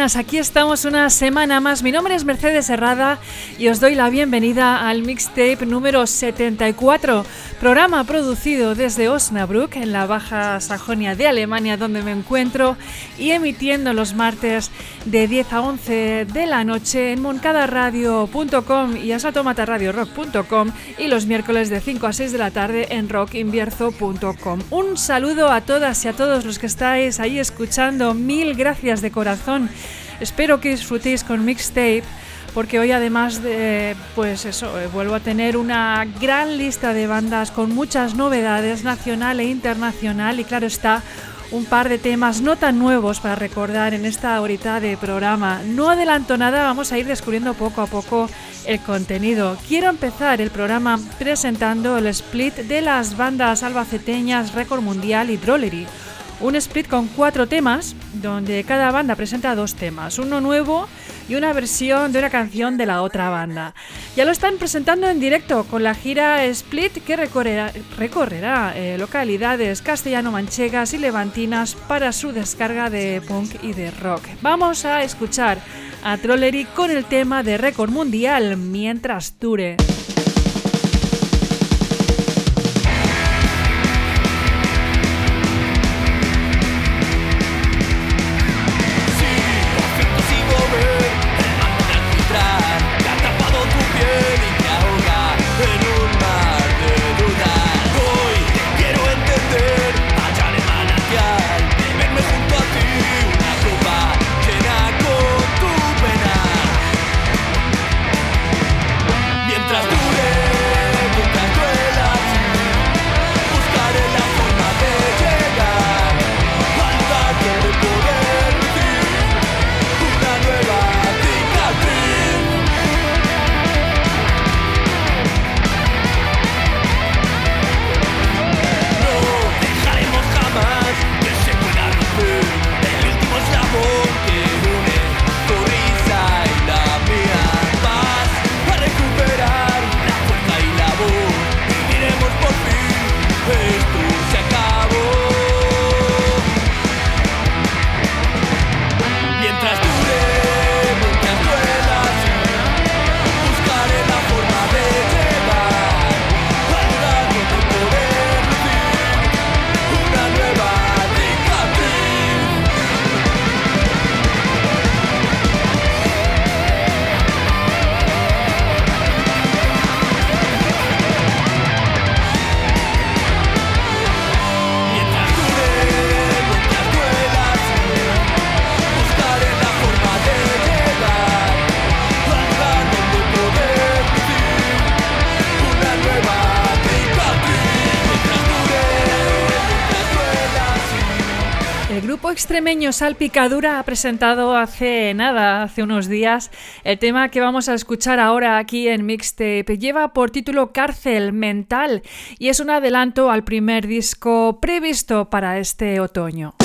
buenas, aquí estamos una semana más. Mi nombre es Mercedes Herrada y os doy la bienvenida al mixtape número 74, programa producido desde Osnabrück, en la Baja Sajonia de Alemania, donde me encuentro, y emitiendo los martes de 10 a 11 de la noche en moncadaradio.com y asaltomataradiorock.com y los miércoles de 5 a 6 de la tarde en rockinvierzo.com. Un saludo a todas y a todos los que estáis ahí escuchando. Mil gracias de corazón. Espero que disfrutéis con Mixtape, porque hoy además de, vuelvo a tener una gran lista de bandas con muchas novedades nacional e internacional, y claro está, un par de temas no tan nuevos para recordar en esta horita de programa. No adelanto nada, vamos a ir descubriendo poco a poco el contenido. Quiero empezar el programa presentando el split de las bandas albaceteñas Record Mundial y Drollery. Un split con 4 temas, donde cada banda presenta 2 temas, uno nuevo y una versión de una canción de la otra banda. Ya lo están presentando en directo con la gira Split, que recorrerá localidades castellano-manchegas y levantinas para su descarga de punk y de rock. Vamos a escuchar a Drollery con el tema de Record Mundial, Mientras dure. Extremeño Salpicadura ha presentado hace unos días, el tema que vamos a escuchar ahora aquí en Mixtape. Lleva por título Cárcel Mental y es un adelanto al primer disco previsto para este otoño.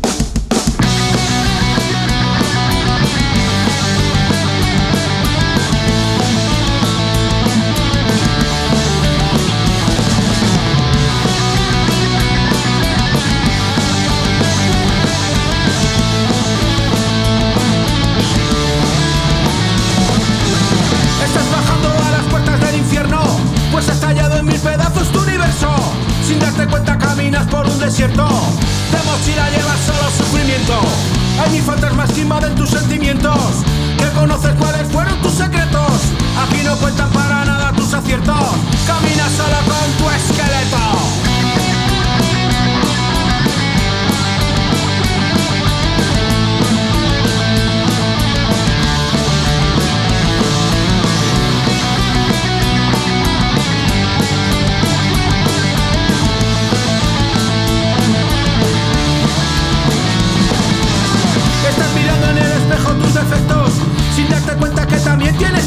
Pues has tallado en mil pedazos tu universo. Sin darte cuenta caminas por un desierto. De mochila llevas solo sufrimiento. Hay mil fantasmas que invaden tus sentimientos. Que conoces cuáles fueron tus secretos. Aquí no cuentan para nada tus aciertos. Caminas solo con tu esqueleto. Estás mirando en el espejo tus defectos, sin darte cuenta que también tienes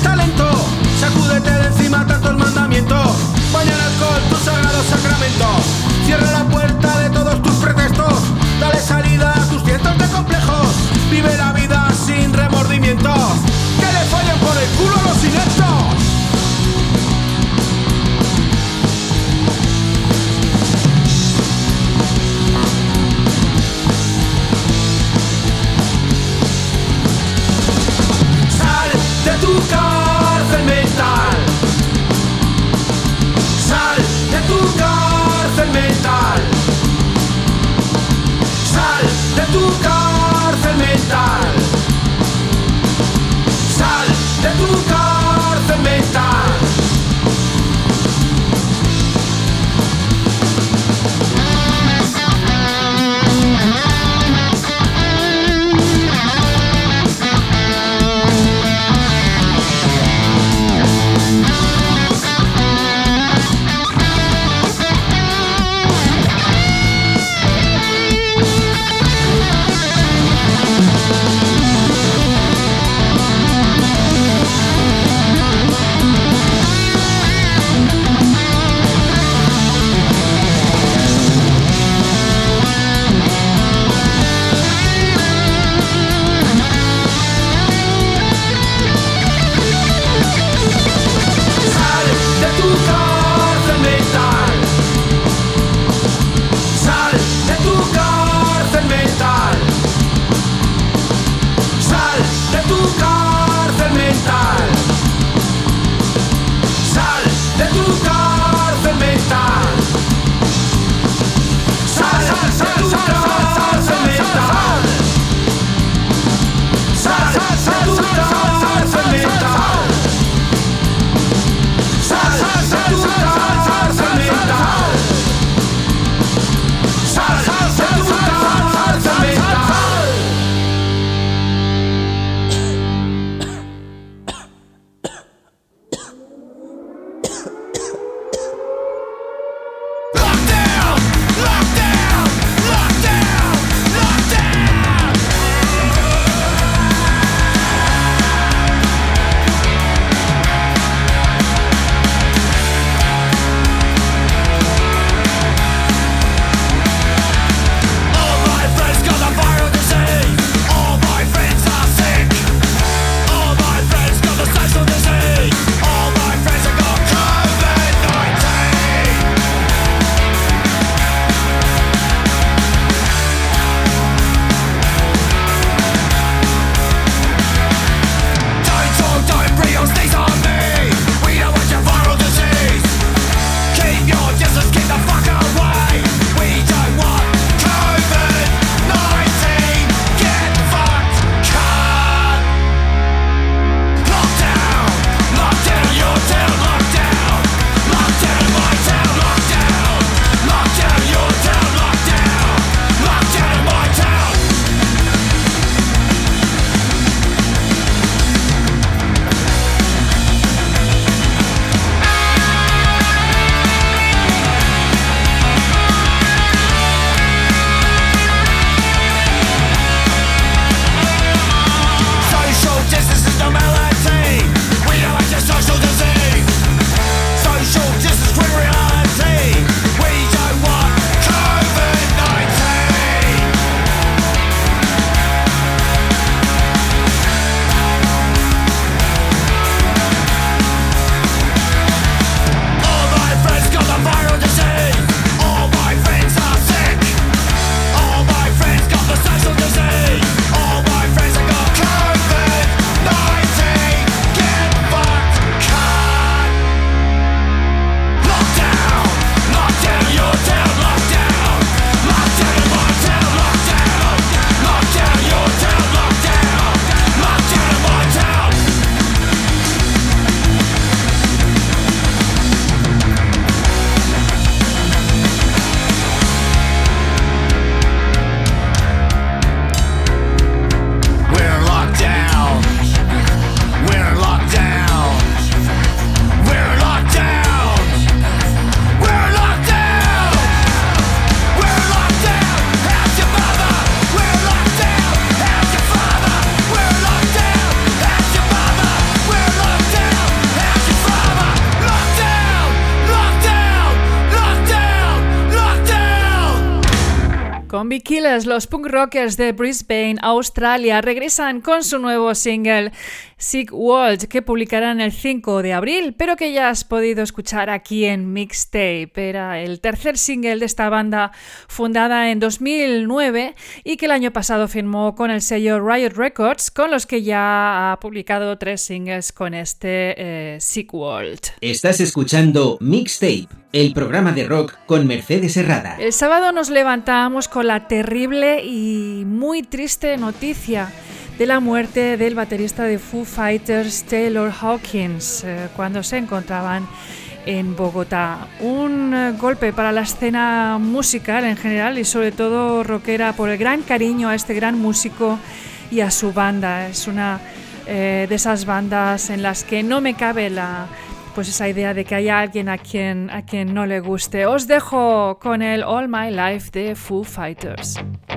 Zombie Killers, los punk rockers de Brisbane, Australia, regresan con su nuevo single Sick World, que publicarán el 5 de abril, pero que ya has podido escuchar aquí en Mixtape. Era el tercer single de esta banda fundada en 2009 y que el año pasado firmó con el sello Riot Records, con los que ya ha publicado 3 singles con este Sick World. Estás escuchando Mixtape, el programa de rock con Mercedes Herrada. El sábado nos levantamos con la terrible y muy triste noticia de la muerte del baterista de Foo Fighters, Taylor Hawkins, cuando se encontraban en Bogotá. Un golpe para la escena musical en general y sobre todo rockera, por el gran cariño a este gran músico y a su banda. Es una de esas bandas en las que no me cabe esa idea de que haya alguien a quien no le guste. Os dejo con el All My Life de Foo Fighters.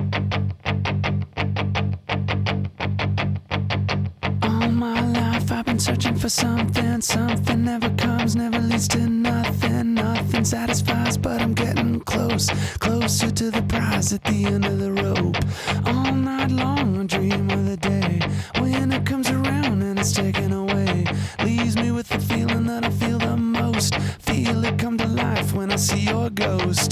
All my life I've been searching for something. Something never comes, never leads to nothing. Nothing satisfies, but I'm getting close. Closer to the prize at the end of the rope. All night long I dream of the day when it comes around and it's taken away. Leaves me with the feeling that I feel the most. Feel it come to life when I see your ghost.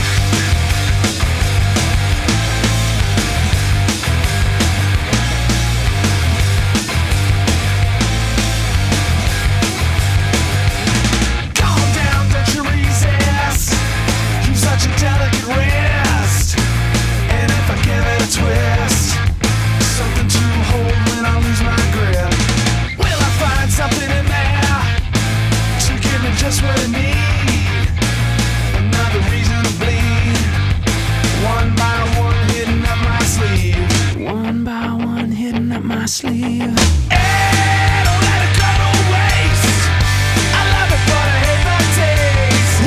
Such a delicate wrist, and if I give it a twist, something to hold when I lose my grip. Will I find something in there to give me just what I need? Another reason to bleed. One by one hidden up my sleeve. One by one hidden up my sleeve. Hey, don't let it go to waste. I love it, but I hate the taste.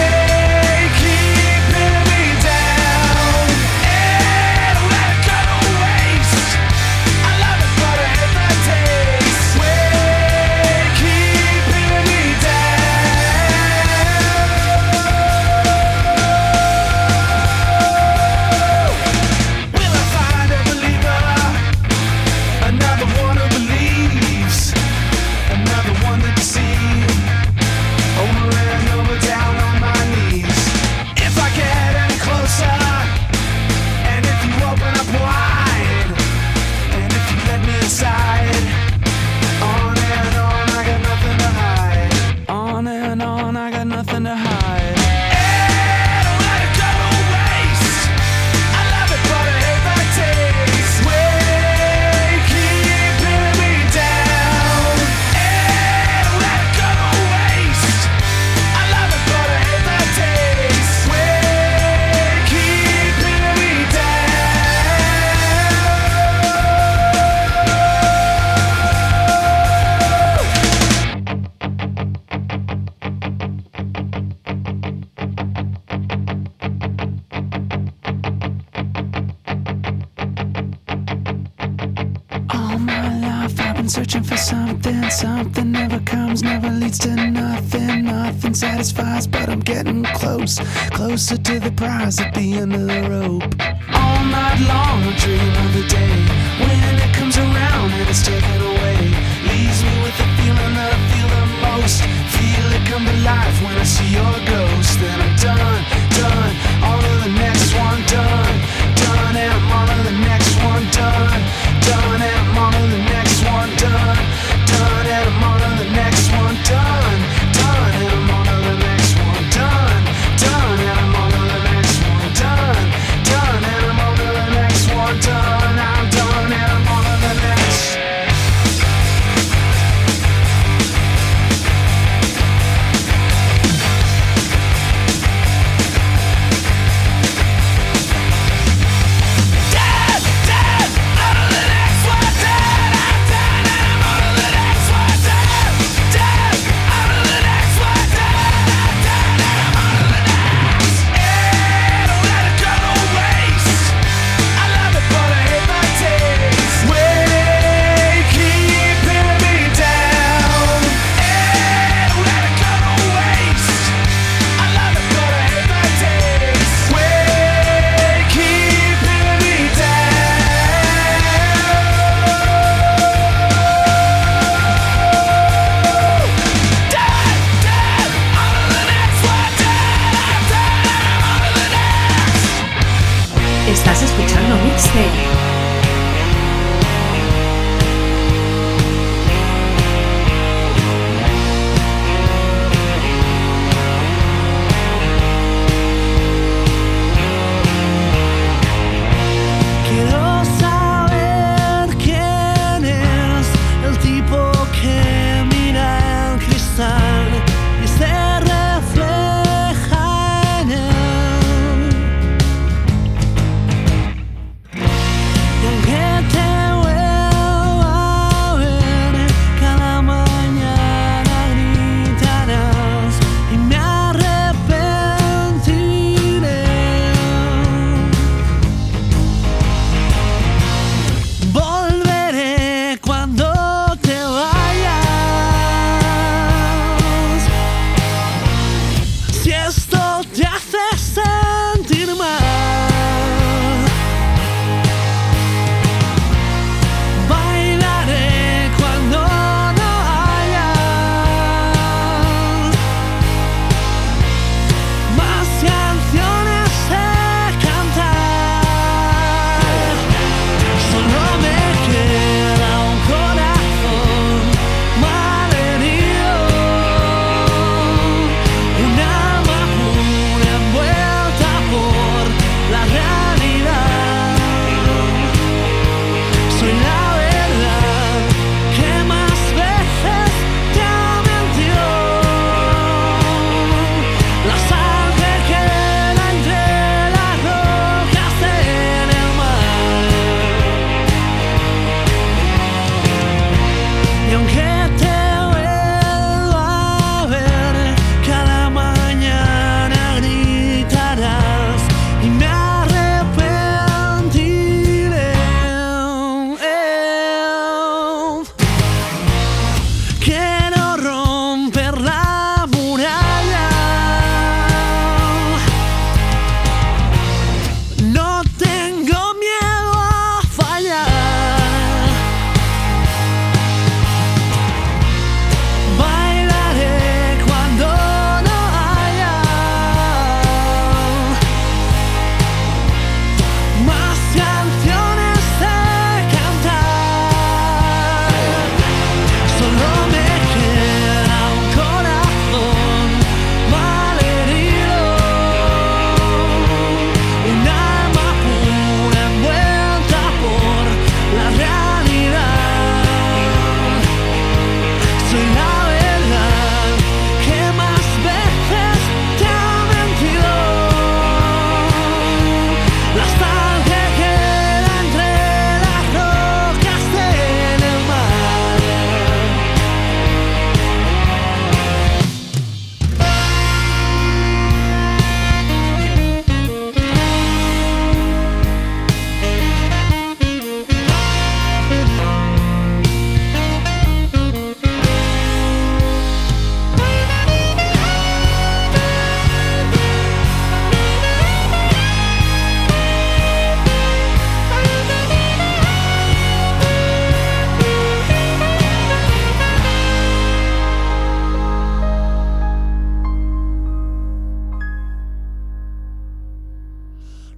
Searching for something, something never comes, never leads to nothing. Nothing satisfies, but I'm getting close, closer to the prize at the end of the rope. All night long I dream of the day when it comes around and it's taken away. Leaves me with the feeling that I feel the most. Feel it come to life when I see your ghost. Then I'm done, done, on to the next one, done, done, and I'm on to the next one, done, done, and I'm on to the next one, done, done, and I'm on to the next one, done, done, and I'm on to the next one, done, done, and I'm on to the next one, done, done, and I'm on to the next one, done, I'm done, and I'm on to the next.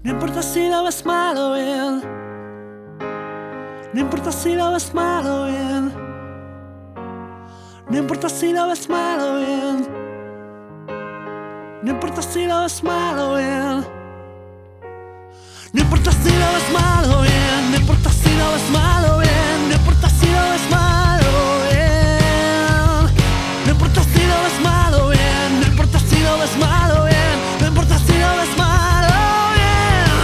No importa si lo ves mal o bien. No importa si lo ves mal o bien. No importa si lo ves mal o bien. No importa si lo ves mal o bien. No importa si lo ves mal o bien. No importa si lo ves mal o bien. No importa si lo ves mal o bien. No importa si lo ves mal o bien. No importa si lo ves mal o bien. No importa si lo ves mal o bien.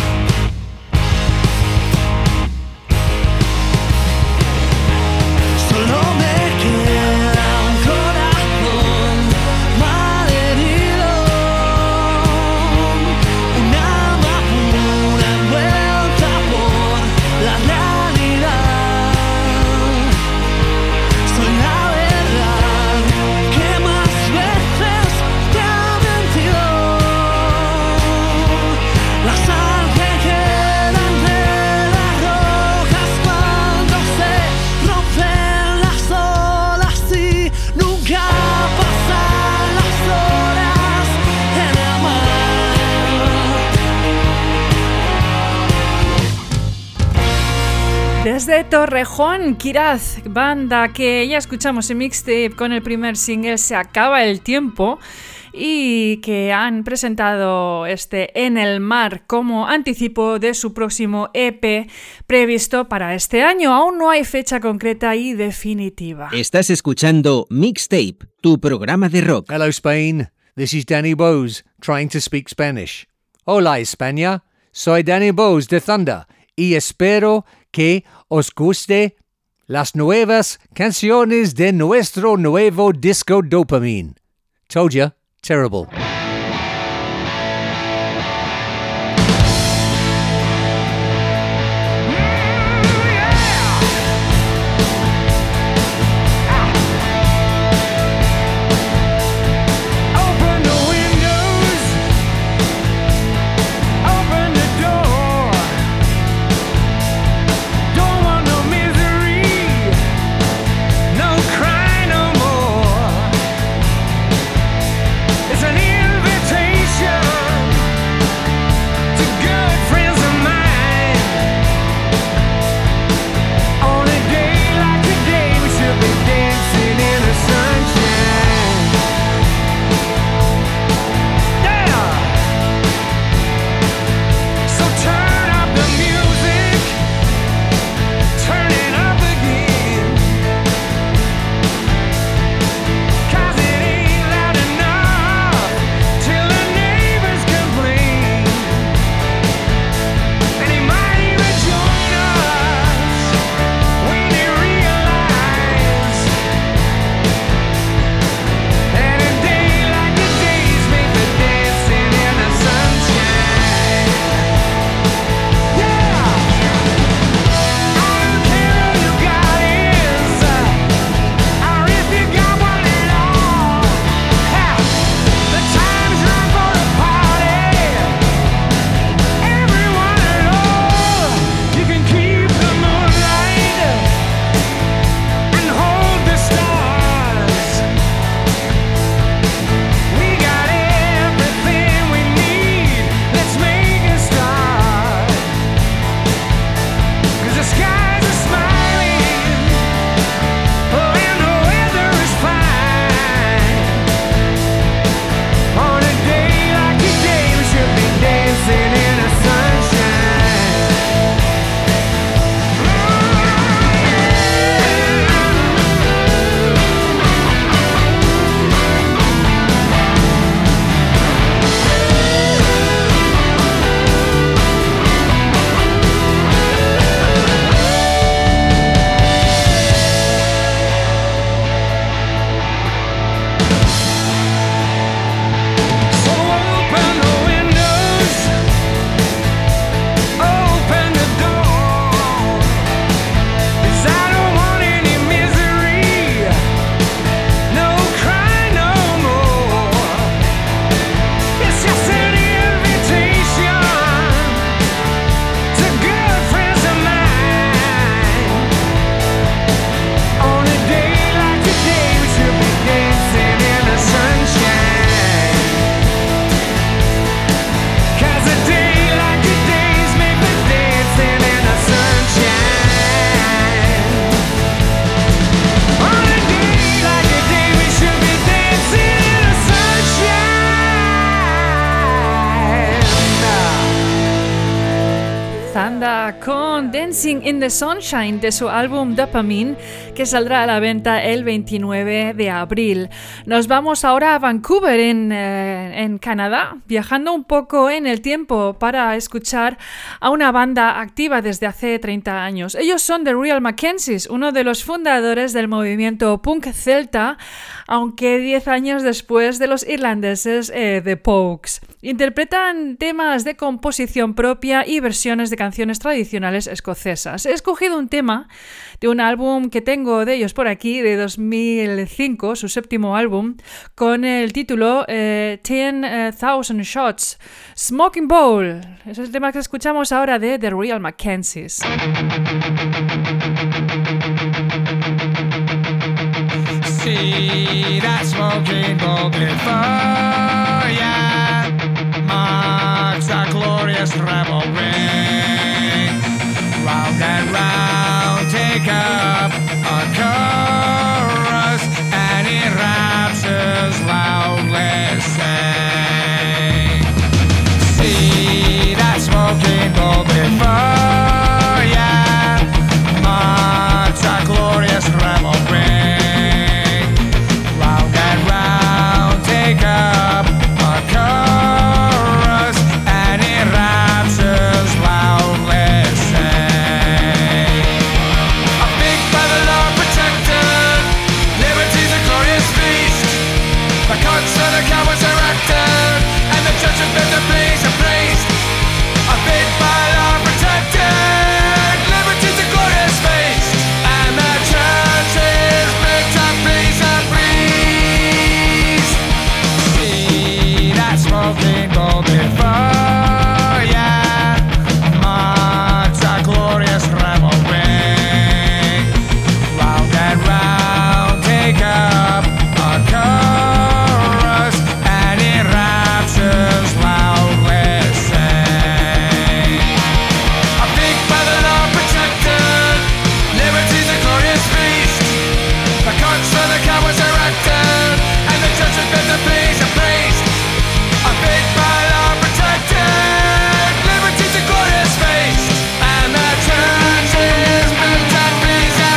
Solo me queda un corazón malherido, un alma pura envuelta por la realidad. Soy la verdad que más veces te ha mentido, la sal que queda entre las rocas cuando se rompen las olas y nunca pasan las horas en el mar. Desde Torrejón, Kiraz, banda que ya escuchamos en Mixtape con el primer single Se acaba el tiempo, y que han presentado este En el mar como anticipo de su próximo EP previsto para este año. Aún no hay fecha concreta y definitiva. Estás escuchando Mixtape, tu programa de rock. Hello, Spain. This is Danny Bowes, trying to speak Spanish. Hola, España. Soy Danny Bowes de Thunder y espero que os guste las nuevas canciones de nuestro nuevo disco Dopamine. Told ya, terrible. Open the windows, open the door. Don't want no misery, no cry no more. It's an Zelta con Dancing in the Sunshine de su álbum Dopamine, que saldrá a la venta el 29 de abril. Nos vamos ahora a Vancouver, en Canadá, viajando un poco en el tiempo para escuchar a una banda activa desde hace 30 años. Ellos son The Real Mackenzies, uno de los fundadores del movimiento punk celta, aunque 10 años después de los irlandeses The Pogues. Interpretan temas de composición propia y versiones de canciones tradicionales escocesas. He escogido un tema de un álbum que tengo de ellos por aquí, de 2005, su séptimo álbum, con el título 10,000 Shots, Smoking Bowl. Es el tema que escuchamos ahora de The Real Mackenzies. See that smoking bowl before ya marks a glorious revelry. Round and round, take up a chorus, and in raptures loudly sing. See that smoking bowl before ya marks a glorious revelry. Take up a chorus, and it raptures loudly say, a big by the law protected, liberty's a glorious feast. The courts of the cowards erected, and the church has been the place of praise. A big by law protected, liberty's a glorious feast, and the church is built a place of praise. Smoking gold before ya marks a glorious revelry. Round and round, take up a chorus, and it raptures loudly say, a big by the law protected, liberty's a glorious feast. The courts of the cowards erected, and the church has been the place of praise. Big by law protected, liberty's a glorious face, and the church is built on peace and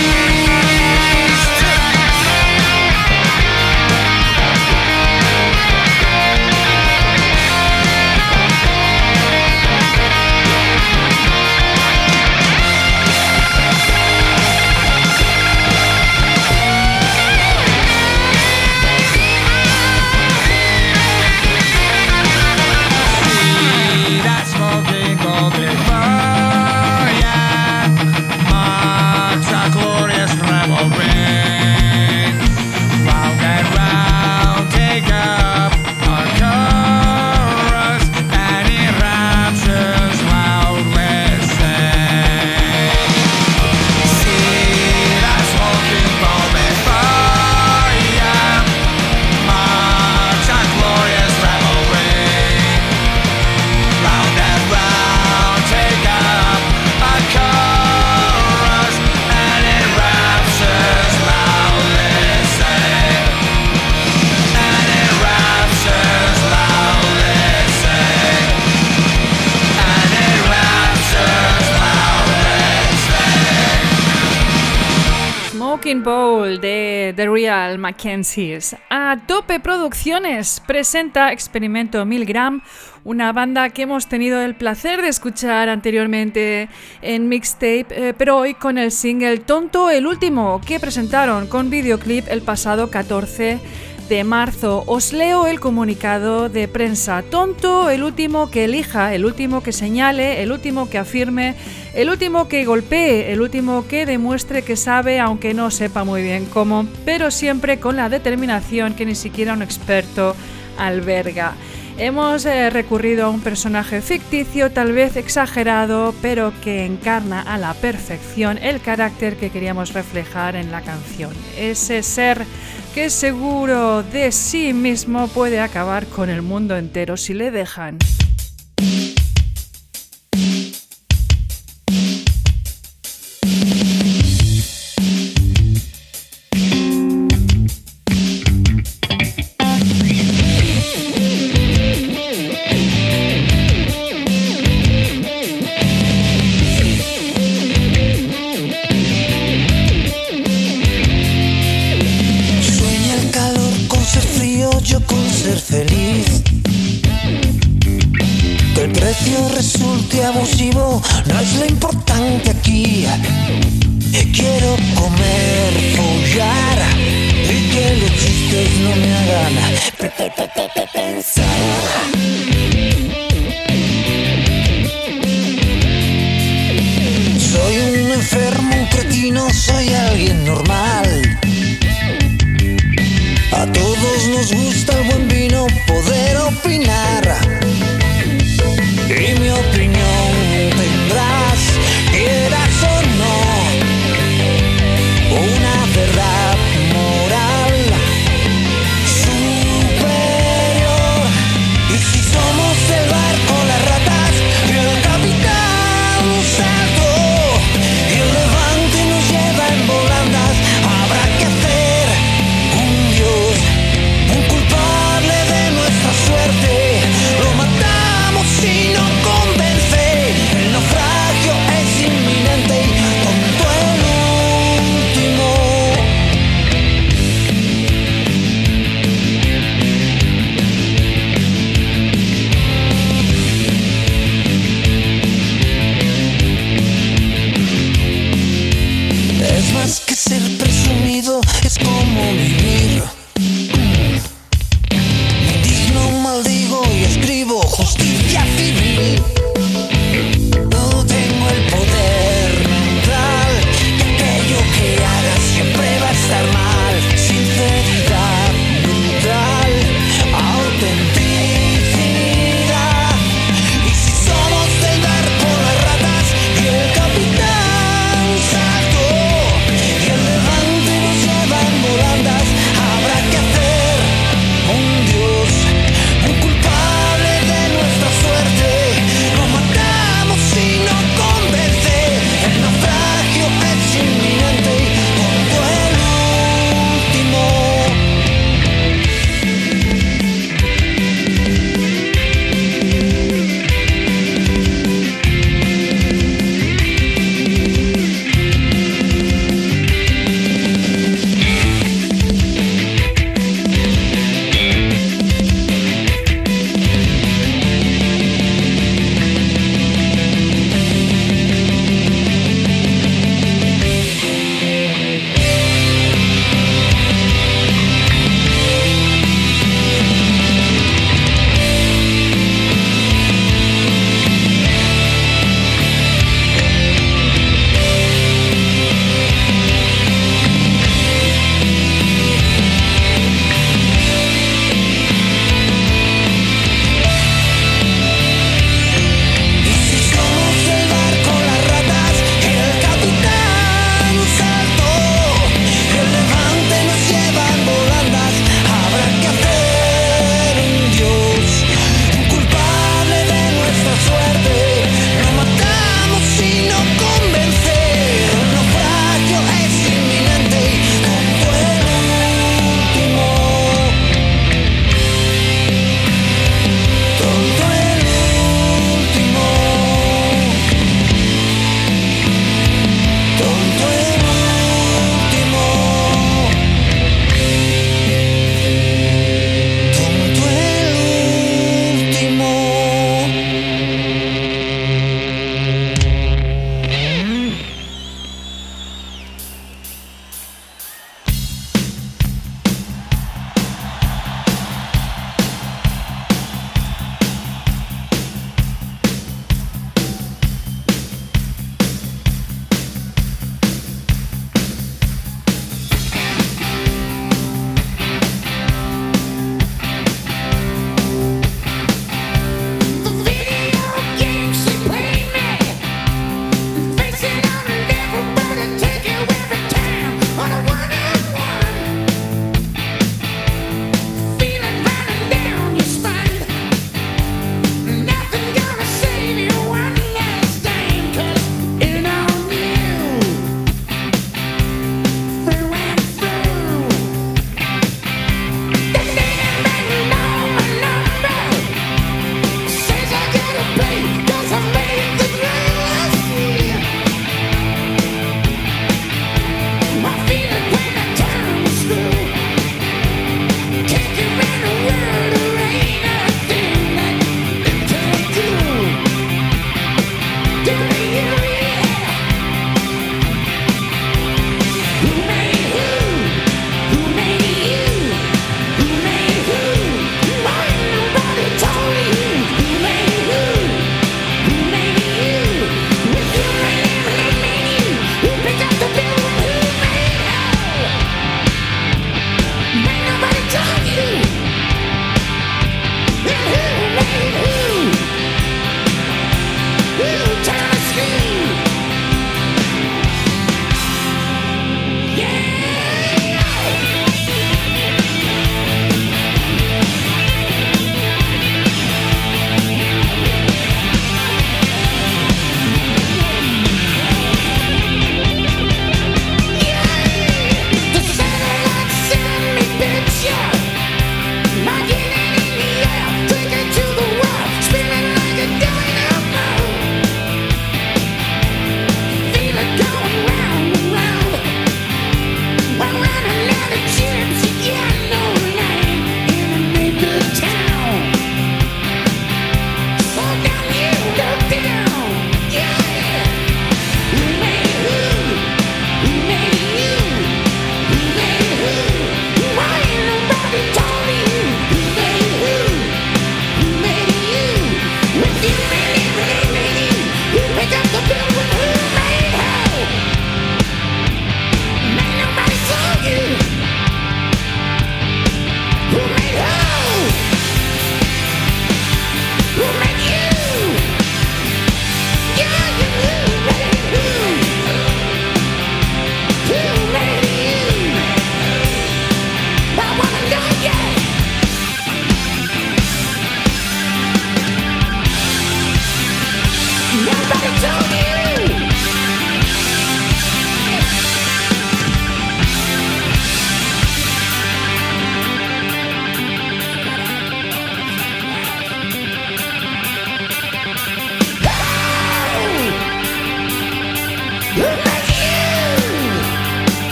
Bowl de The Real Mackenzies. A Tope Producciones presenta Experimento Milgram, una banda que hemos tenido el placer de escuchar anteriormente en Mixtape, pero hoy con el single Tonto el Último, que presentaron con videoclip el pasado 14 de marzo. Os leo el comunicado de prensa. Tonto el último que elija, el último que señale, el último que afirme, el último que golpee, el último que demuestre que sabe, aunque no sepa muy bien cómo, pero siempre con la determinación que ni siquiera un experto alberga. Hemos recurrido a un personaje ficticio, tal vez exagerado, pero que encarna a la perfección el carácter que queríamos reflejar en la canción. Ese ser que seguro de sí mismo puede acabar con el mundo entero si le dejan. rollo con ser feliz. Que el precio resulte abusivo no es lo importante aquí. Quiero comer, follar y que los chistes no me hagan pensar. Soy un enfermo, un cretino, soy alguien normal. A todos nos gusta el buen vino, poder opinar. Y mi opinión tendrás, quieras o no, una verdad moral superior. Y si somos el barco, las ratas y el capitán saltó, y el levante nos lleva en volandas, habrá que hacer un dios, un culpable de nuestra suerte. Lo matamos si no convence.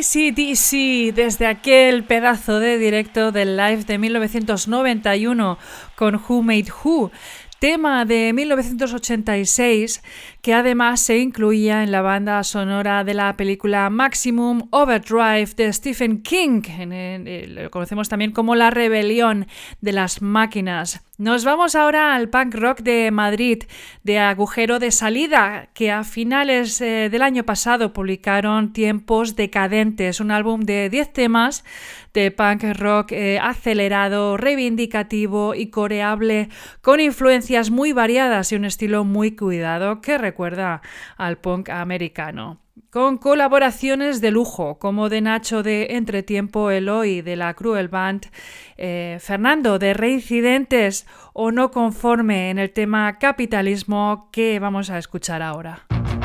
AC/DC desde aquel pedazo de directo del Live de 1991 con Who Made Who, tema de 1986 que además se incluía en la banda sonora de la película Maximum Overdrive de Stephen King, lo conocemos también como La Rebelión de las Máquinas. Nos vamos ahora al punk rock de Madrid, de Agujero de Salida, que a finales del año pasado publicaron Tiempos Decadentes, un álbum de 10 temas de punk rock acelerado, reivindicativo y coreable, con influencias muy variadas y un estilo muy cuidado que recuerda al punk americano. Con colaboraciones de lujo, como de Nacho de Entretiempo, Eloy de la Cruel Band, Fernando de Reincidentes o No Conforme en el tema Capitalismo que vamos a escuchar ahora.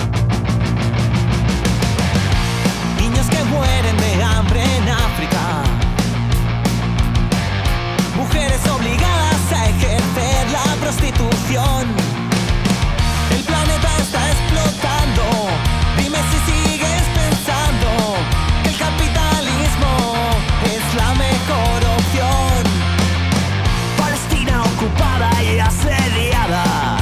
Niños que mueren de hambre en África, mujeres obligadas a ejercer la prostitución. El planeta está explotando. Dime si sigues pensando que el capitalismo es la mejor opción. Palestina ocupada y asediada.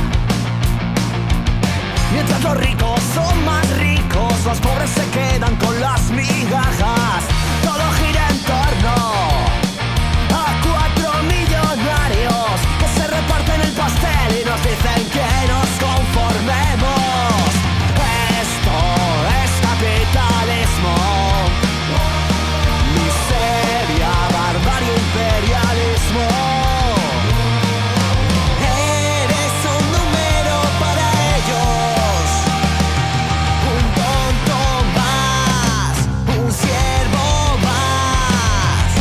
Mientras los ricos son más ricos, los pobres se quedan con las migajas. Todo gira en torno a 4 millonarios que se reparten el pastel y nos dicen que nos conformemos. Esto es capitalismo, miseria, barbarie, imperialismo. Eres un número para ellos, un tonto más, un siervo más.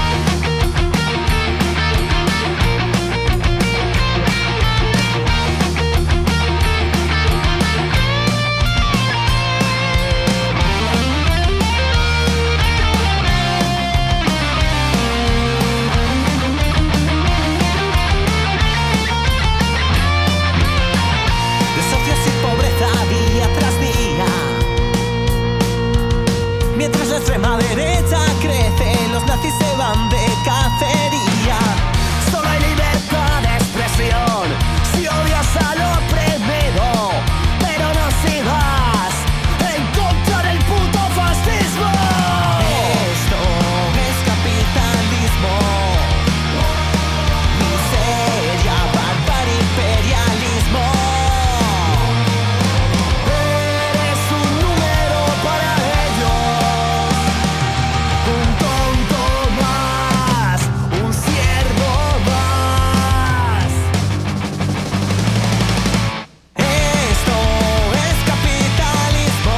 Desafios y pobreza día tras día. Mientras la extrema derecha crece, los nazis se van de cacería. Solo hay libertad de expresión si odias a lo oprimido, pero no si vas en contra del puto fascismo. Esto es capitalismo, miseria, barbarie, imperialismo. Eres un número para ellos, un tonto más, un siervo más. Esto es capitalismo,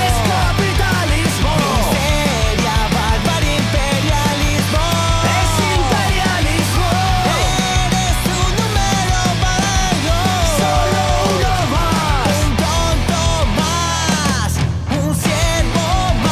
miseria, barbarie, imperialismo, es imperialismo. Eres un número para ellos, solo uno más, un tonto más, un siervo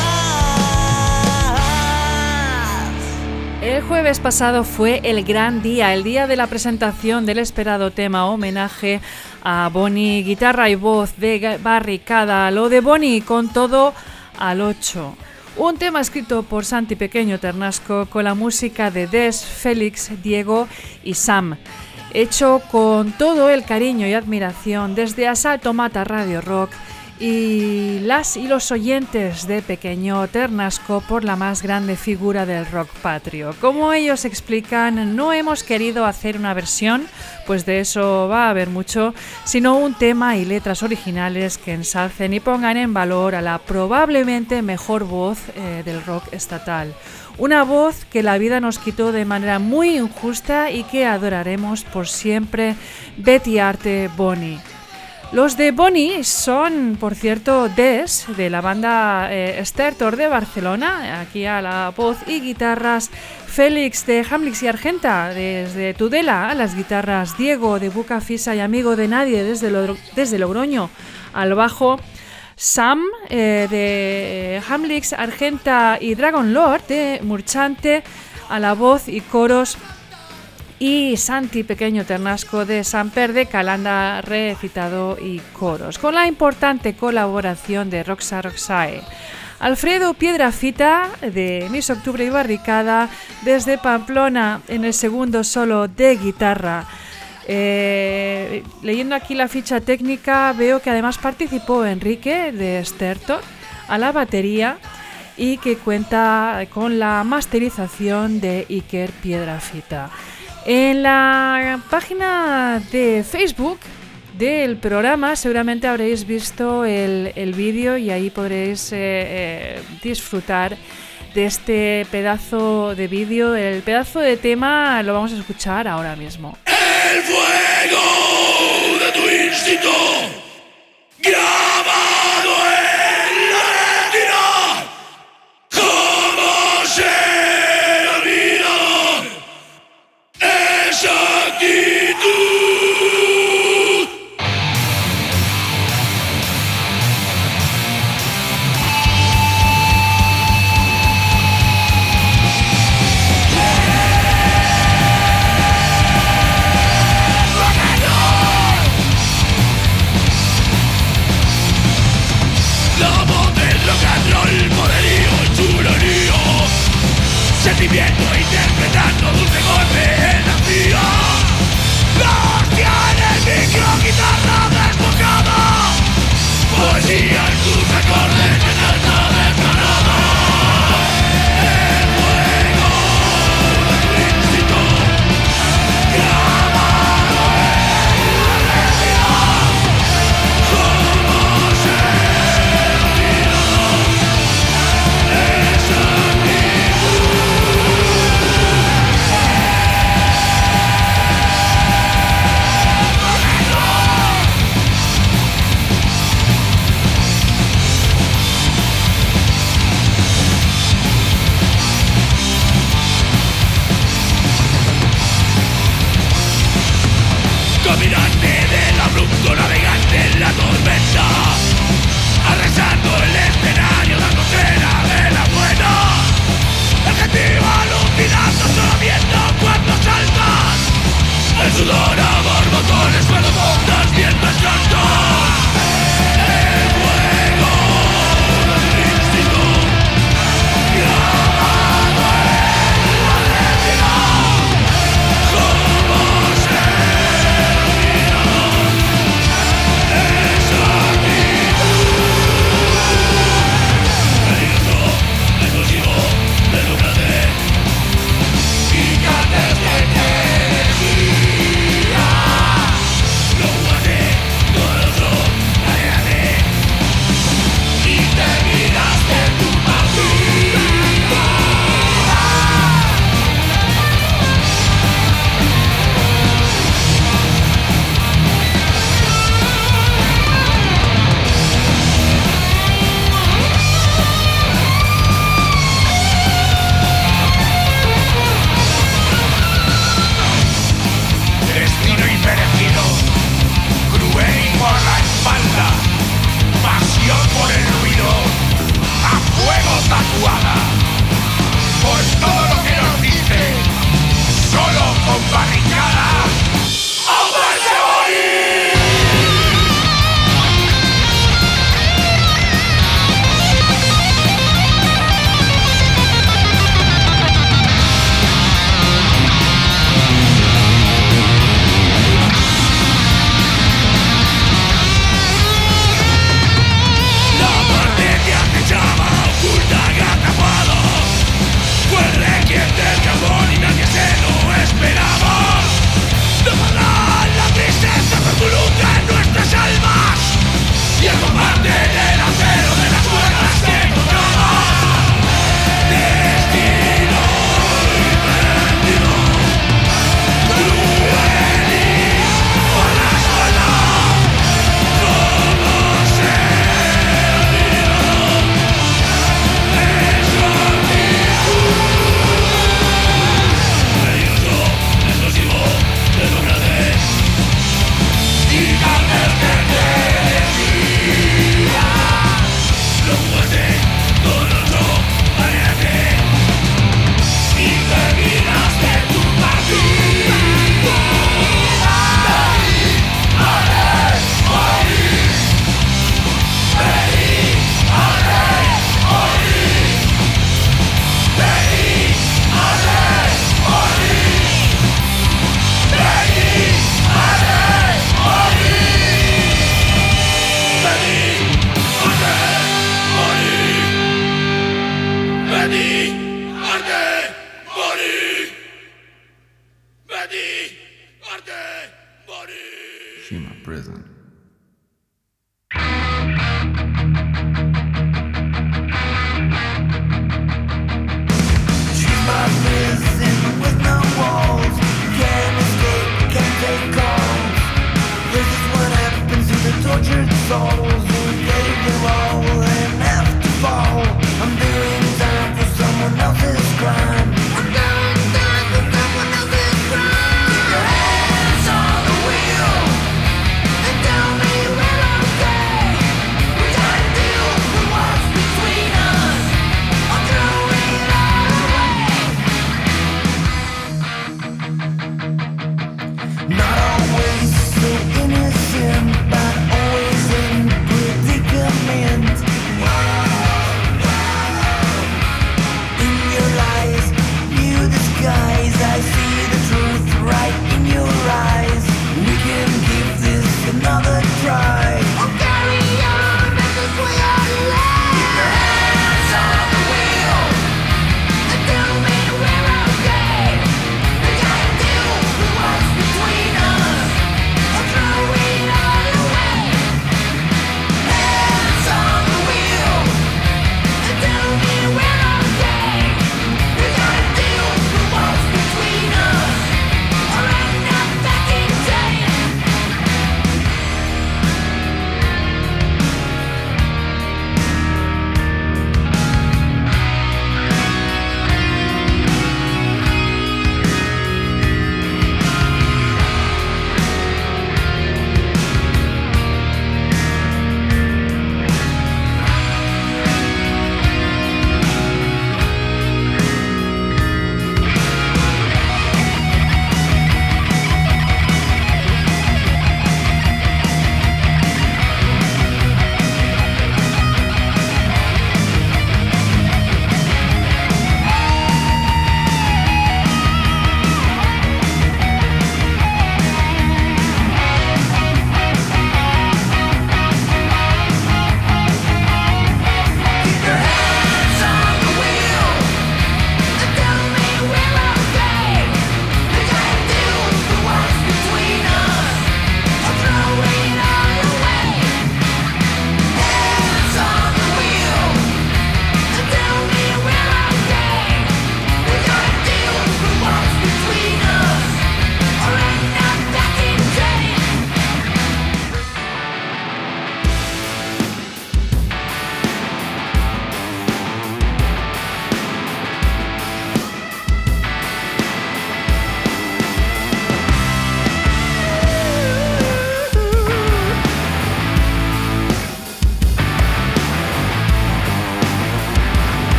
más. El jueves pasado fue el gran día, el día de la presentación del esperado tema homenaje a Bonnie, guitarra y voz de Barricada, lo de Bonnie con todo al 8. Un tema escrito por Santi Pequeño Ternasco con la música de Des, Félix, Diego y Sam, hecho con todo el cariño y admiración desde Asalto Mata Radio Rock y las y los oyentes de Pequeño Ternasco por la más grande figura del rock patrio. Como ellos explican, no hemos querido hacer una versión, pues de eso va a haber mucho, sino un tema y letras originales que ensalcen y pongan en valor a la probablemente mejor voz del rock estatal. Una voz que la vida nos quitó de manera muy injusta y que adoraremos por siempre, Betty Arte Bonnie. Los de Bonnie son, por cierto, Des, de la banda Stertor de Barcelona, aquí a la voz y guitarras, Félix de Hamlix y Argenta, desde Tudela a las guitarras, Diego de Buca Fisa y Amigo de Nadie desde Logroño al bajo, Sam de Hamlix, Argenta y Dragon Lord de Murchante a la voz y coros, y Santi Pequeño Ternasco de Samper de Calanda, recitado y coros, con la importante colaboración de Roxa Roxae. Alfredo Piedrafita, de Miss Octubre y Barricada, desde Pamplona, en el segundo solo de guitarra. Leyendo aquí la ficha técnica, veo que además participó Enrique de Stertor a la batería y que cuenta con la masterización de Iker Piedrafita. En la página de Facebook del programa seguramente habréis visto el vídeo y ahí podréis disfrutar de este pedazo de vídeo. El pedazo de tema lo vamos a escuchar ahora mismo. El fuego de tu instinto grabado en la retina, ¿cómo se olvida esa actitud? Sentimiento interpretando dulce golpe en la fría. La hostia en el micro, guitarra desbocada. Poesía en tus acordes que salta descarada. El fuego de tu instinto grabado en la retina. ¿Cómo se olvida esa actitud?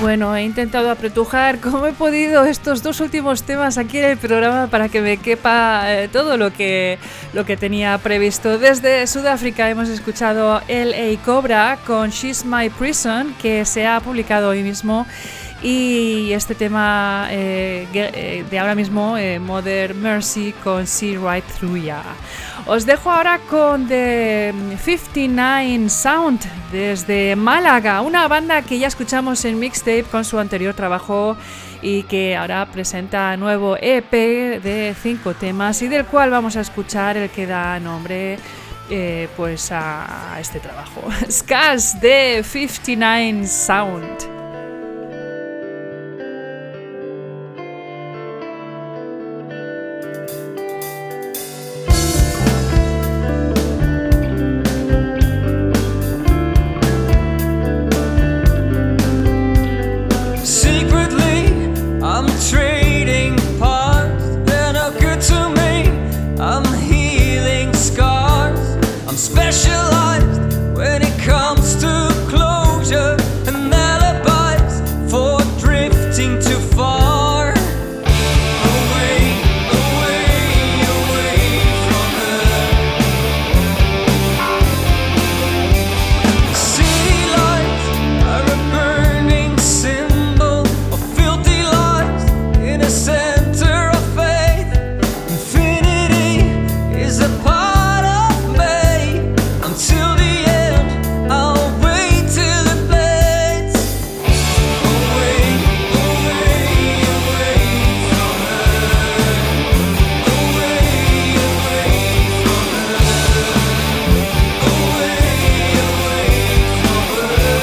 Bueno, he intentado apretujar como he podido estos dos últimos temas aquí en el programa para que me quepa todo lo que tenía previsto. Desde Sudáfrica hemos escuchado L.A. Cobra con She's My Prison, que se ha publicado hoy mismo. Y este tema de ahora mismo, Mother Mercy con See Right Through Ya. Os dejo ahora con The 59 Sound desde Málaga, una banda que ya escuchamos en Mixtape con su anterior trabajo y que ahora presenta nuevo EP de 5 temas y del cual vamos a escuchar el que da nombre pues a este trabajo. Scars de 59 Sound. Specialized when it comes to closure and alibis for drifting too far away, away, away from her. The city lights are a burning symbol of filthy lies in a center of faith. Infinity is a part of me. Until the end, I'll wait till it fades. Away, away, away from her. Away, away from her. Away, away from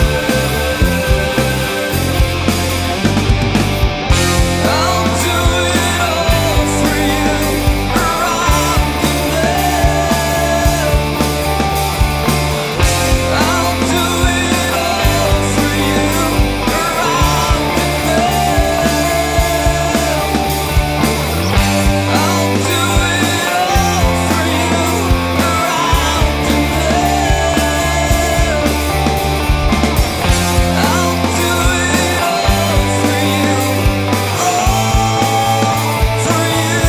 her. I'll do it all for you, around the world. I'll do it all for you, around the world. I'll do it all for you, around the world. I'll do it all for you, all for you.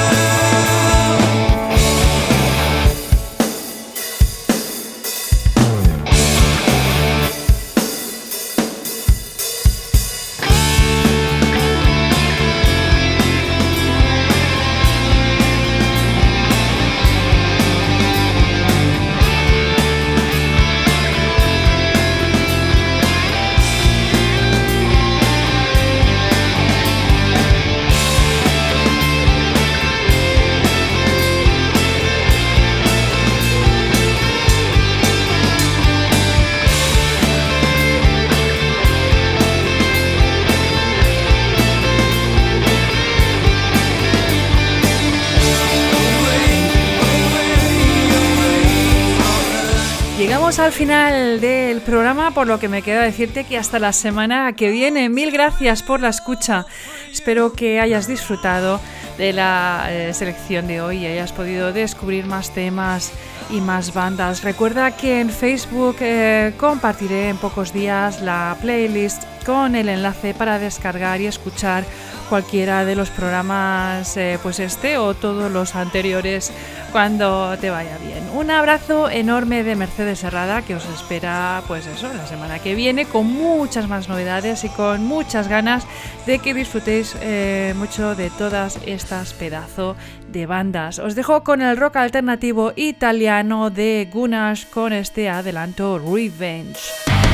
Llegamos al final del programa, por lo que me queda decirte que hasta la semana que viene. Mil gracias por la escucha. Espero que hayas disfrutado de la selección de hoy y hayas podido descubrir más temas y más bandas. Recuerda que en Facebook compartiré en pocos días la playlist con el enlace para descargar y escuchar cualquiera de los programas, pues este o todos los anteriores, cuando te vaya bien. Un abrazo enorme de Mercedes Herrada, que os espera pues eso la semana que viene con muchas más novedades y con muchas ganas de que disfrutéis mucho de todas estas pedazos de bandas. Os dejo con el rock alternativo italiano de Gunash con este adelanto Revenge.